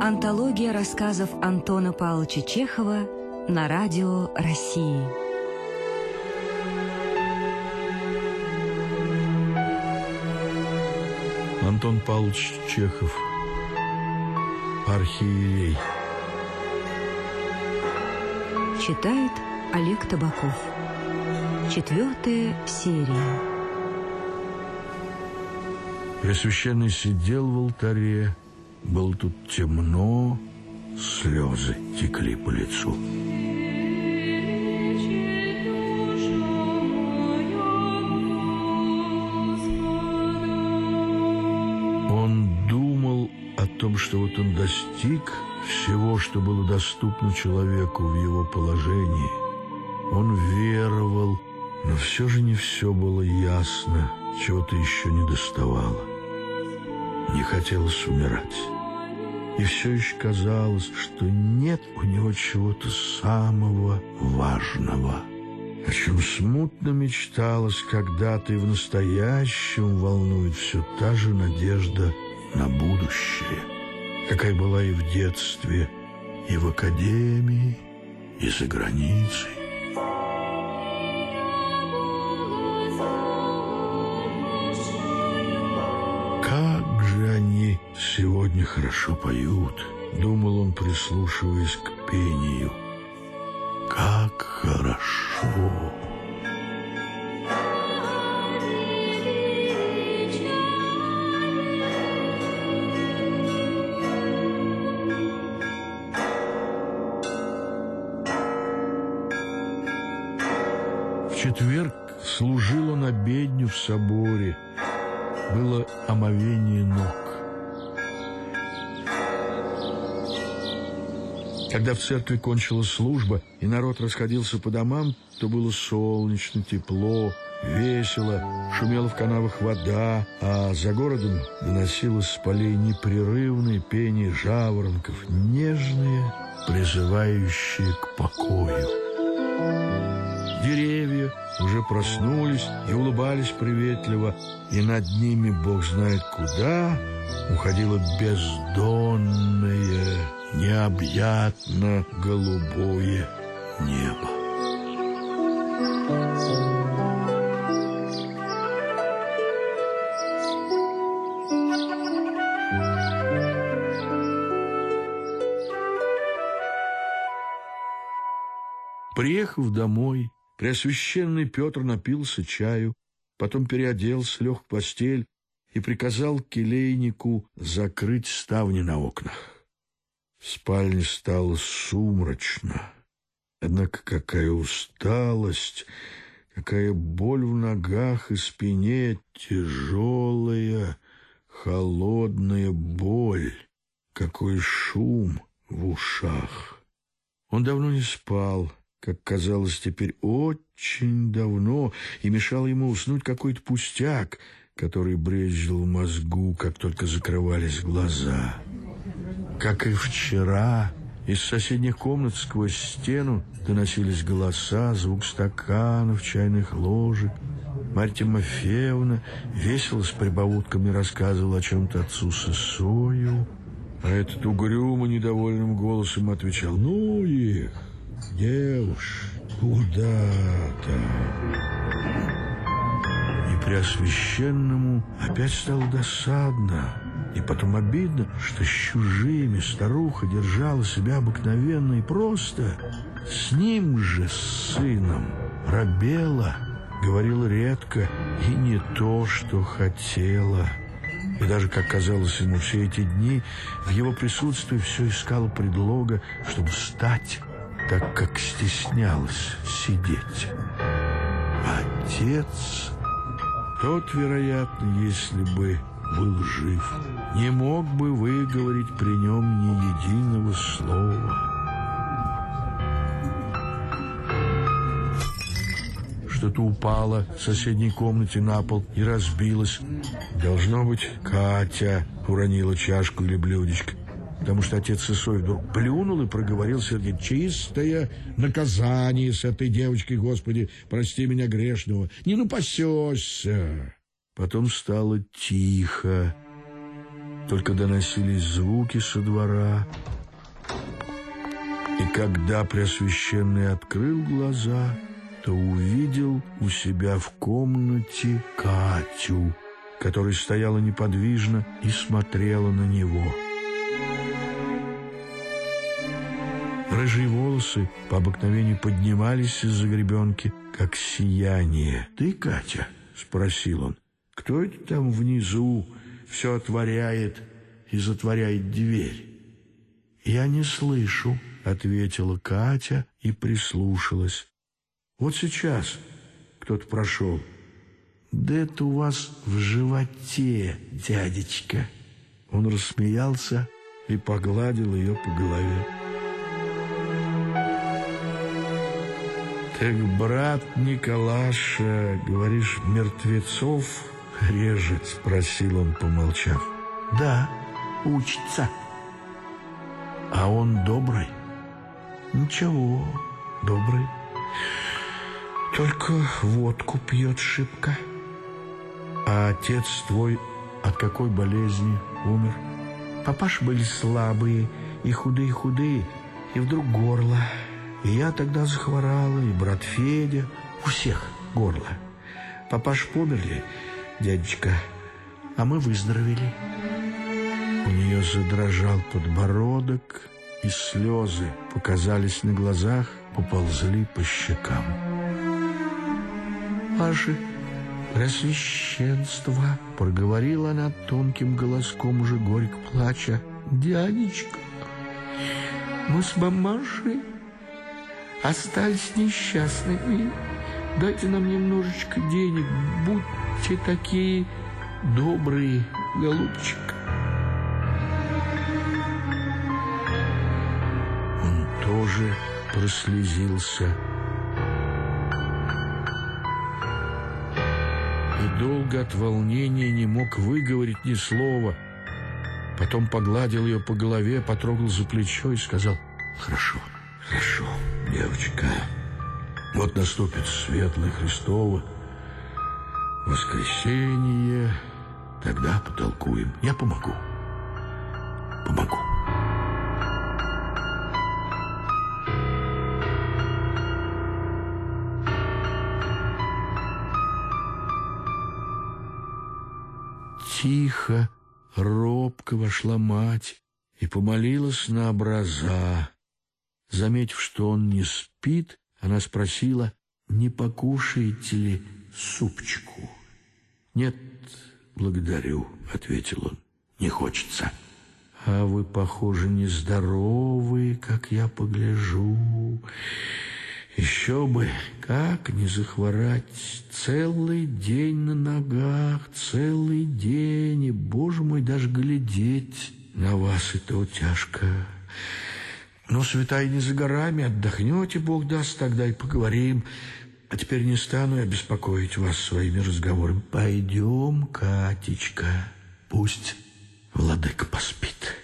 Антология рассказов Антона Павловича Чехова на радио России. Антон Павлович Чехов. Архиерей. Читает Олег Табаков. 4-я серия. Преосвященный сидел в алтаре. Было тут темно, слезы текли по лицу. Он думал о том, что вот он достиг всего, что было доступно человеку в его положении. Он веровал, но все же не все было ясно, чего-то еще не доставало. Не хотелось умирать. И все еще казалось, что нет у него чего-то самого важного, о чем смутно мечталось когда-то, и в настоящем волнует все та же надежда на будущее, какая была и в детстве, и в академии, и за границей. Как же они сегодня хорошо поют, думал он, прислушиваясь к пению. Как хорошо! В четверг служил он обедню в соборе. Было омовение ног. Когда в церкви кончилась служба, и народ расходился по домам, то было солнечно, тепло, весело, шумела в канавах вода, а за городом доносилось с полей непрерывное пение жаворонков, нежное, призывающее к покою. Деревья уже проснулись и улыбались приветливо, и над ними, Бог знает куда, уходило бездонное, необъятно голубое небо. Приехав домой, Преосвященный Петр напился чаю, потом переоделся, лег в постель и приказал келейнику закрыть ставни на окнах. В спальне стало сумрачно. Однако какая усталость, какая боль в ногах и спине, тяжелая, холодная боль, какой шум в ушах. Он давно не спал, как казалось теперь, очень давно, и мешал ему уснуть какой-то пустяк, который брезжил в мозгу, как только закрывались глаза. Как и вчера, из соседних комнат сквозь стену доносились голоса, звук стаканов, чайных ложек. Марья Тимофеевна весело с прибаутками рассказывала о чем-то отцу Сысою, а этот угрюмо недовольным голосом отвечал: «Ну их, где уж, куда-то». И Преосвященному опять стало досадно, и потом обидно, что с чужими старуха держала себя обыкновенно и просто. С ним же, с сыном, робела, говорила редко и не то, что хотела. И даже, как казалось ему все эти дни, в его присутствии все искало предлога, чтобы встать, так как стеснялась сидеть. Отец, тот, вероятно, если бы был жив, не мог бы выговорить при нем ни единого слова. Что-то упало в соседней комнате на пол и разбилось. Должно быть, Катя уронила чашку или блюдечко, потому что отец Сысой вдруг плюнул и проговорил сердито: «Чистое наказание с этой девочкой, Господи, прости меня грешного, не напасешься». Потом стало тихо. только доносились звуки со двора. И когда Преосвященный открыл глаза, то увидел у себя в комнате Катю, которая стояла неподвижно и смотрела на него. Рыжие волосы по обыкновению поднимались из-за гребенки, как сияние. «Ты, Катя?» — спросил он. «Кто это там внизу все отворяет и затворяет дверь?» «Я не слышу», — ответила Катя и прислушалась. «Вот сейчас кто-то прошел». «Да это у вас в животе, дядечка». Он рассмеялся и погладил ее по голове. «Так брат Николаша, говоришь, мертвецов режет?» — спросил он, помолчав. «Да, учится». «А он добрый?» «Ничего, добрый. Только водку пьет шибко». «А отец твой от какой болезни умер?» «Папаши были слабые и худые-худые, и вдруг горло. И я тогда захворала, и брат Федя. У всех горло. Папаши померли, дядечка, а мы выздоровели». У нее задрожал подбородок, и слезы показались на глазах, поползли по щекам. «Ваше Преосвященство», — проговорила она тонким голоском, уже горько плача, «дядечка, мы с мамашей остались несчастными. Дайте нам немножечко денег, будьте такие добрые, голубчик». Он тоже прослезился и долго от волнения не мог выговорить ни слова. Потом погладил ее по голове, потрогал за плечо и сказал: «Хорошо, хорошо, девочка. Вот наступит светлое Христово воскресенье, тогда потолкуем. Я помогу. Помогу». Тихо, робко вошла мать и помолилась на образа. Заметив, что он не спит, она спросила: «Не покушаете ли супчику?» «Нет, благодарю», — ответил он, — «не хочется». «А вы, похоже, нездоровы, как я погляжу». «Еще бы, как не захворать? Целый день на ногах, целый день, и, боже мой, даже глядеть на вас и то тяжко. Но святая не за горами, отдохнете, Бог даст, тогда и поговорим. А теперь не стану я беспокоить вас своими разговорами. Пойдем, Катечка, пусть владыка поспит».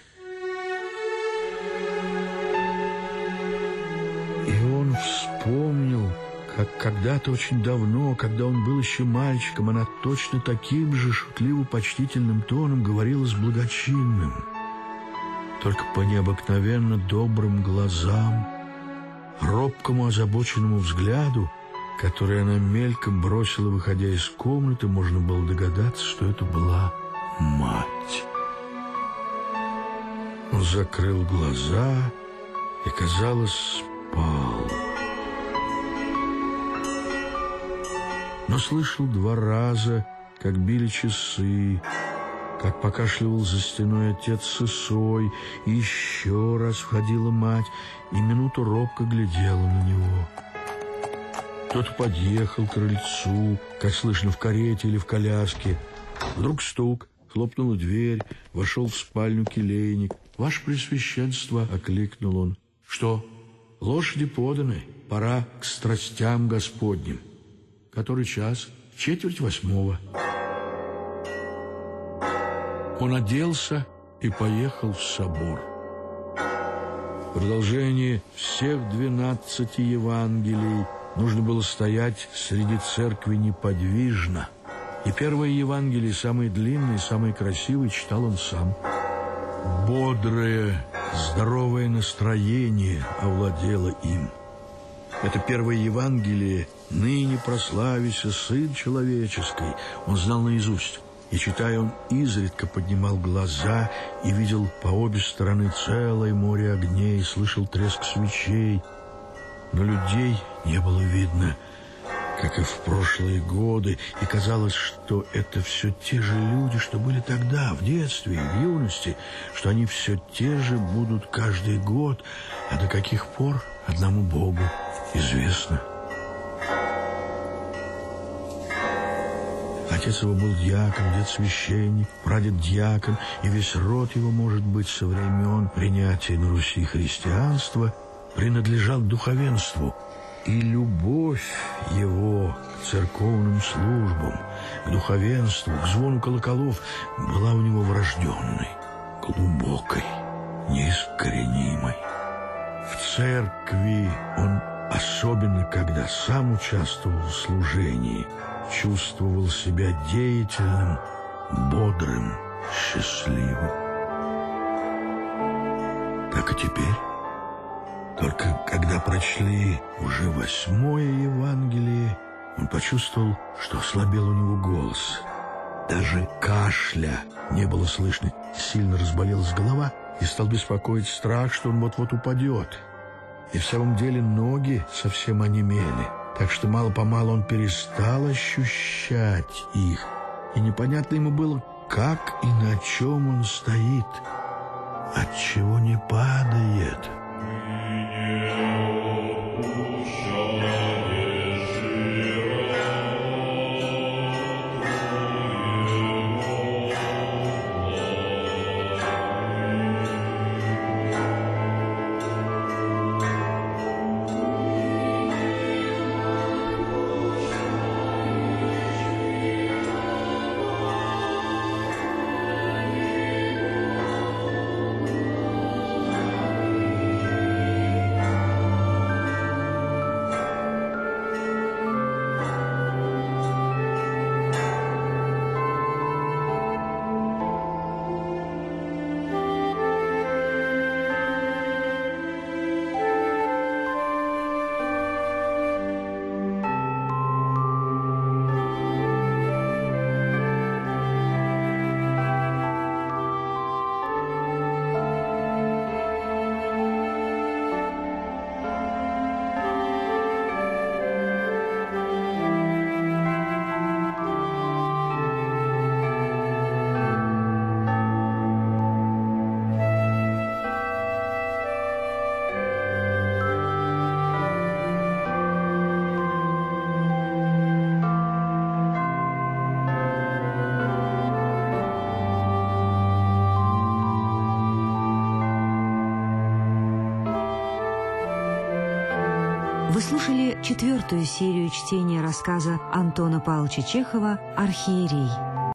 И он вспомнил, как когда-то очень давно, когда он был еще мальчиком, она точно таким же шутливо-почтительным тоном говорила с благочинным. Только по необыкновенно добрым глазам, робкому озабоченному взгляду, который она мельком бросила, выходя из комнаты, можно было догадаться, что это была мать. Он закрыл глаза и, казалось, спал. Но слышал 2 раза, как били часы, как покашливал за стеной отец с Исой, и еще раз входила мать и минуту робко глядела на него. Кто-то подъехал к крыльцу, как слышно, в карете или в коляске. Вдруг стук, хлопнула дверь, вошел в спальню келейник. «Ваше Преосвященство!» — окликнул он. «Что? Лошади поданы, пора к страстям Господним». «Который час?» «7:45». Он оделся и поехал в собор. В продолжении всех 12 Евангелий нужно было стоять среди церкви неподвижно. И первое Евангелие, самое длинное и самое красивое, читал он сам. Бодрое, здоровое настроение овладело им. Это первое Евангелие «Ныне прославися, Сын Человеческий» он знал наизусть. И, читая, он изредка поднимал глаза и видел по обе стороны целое море огней, слышал треск свечей. Но людей не было видно, как и в прошлые годы, и казалось, что это все те же люди, что были тогда, в детстве и в юности, что они все те же будут каждый год, а до каких пор одному Богу известно. Отец его был дьякон, дед священник, прадед дьякон, и весь род его, может быть, со времен принятия на Руси христианства принадлежал духовенству. И любовь его к церковным службам, к духовенству, к звону колоколов была у него врожденной, глубокой, неискоренимой. В церкви он, особенно когда сам участвовал в служении, чувствовал себя деятельным, бодрым, счастливым. Так и теперь. Только когда прочли уже 8-е Евангелие, он почувствовал, что ослабел у него голос. Даже кашля не было слышно. Сильно разболелась голова, и стал беспокоить страх, что он вот-вот упадет. И в самом деле ноги совсем онемели, так что мало-помалу он перестал ощущать их. И непонятно ему было, как и на чем он стоит, отчего не падает. Вы слушали 4-ю серию чтения рассказа Антона Павловича Чехова «Архиерей».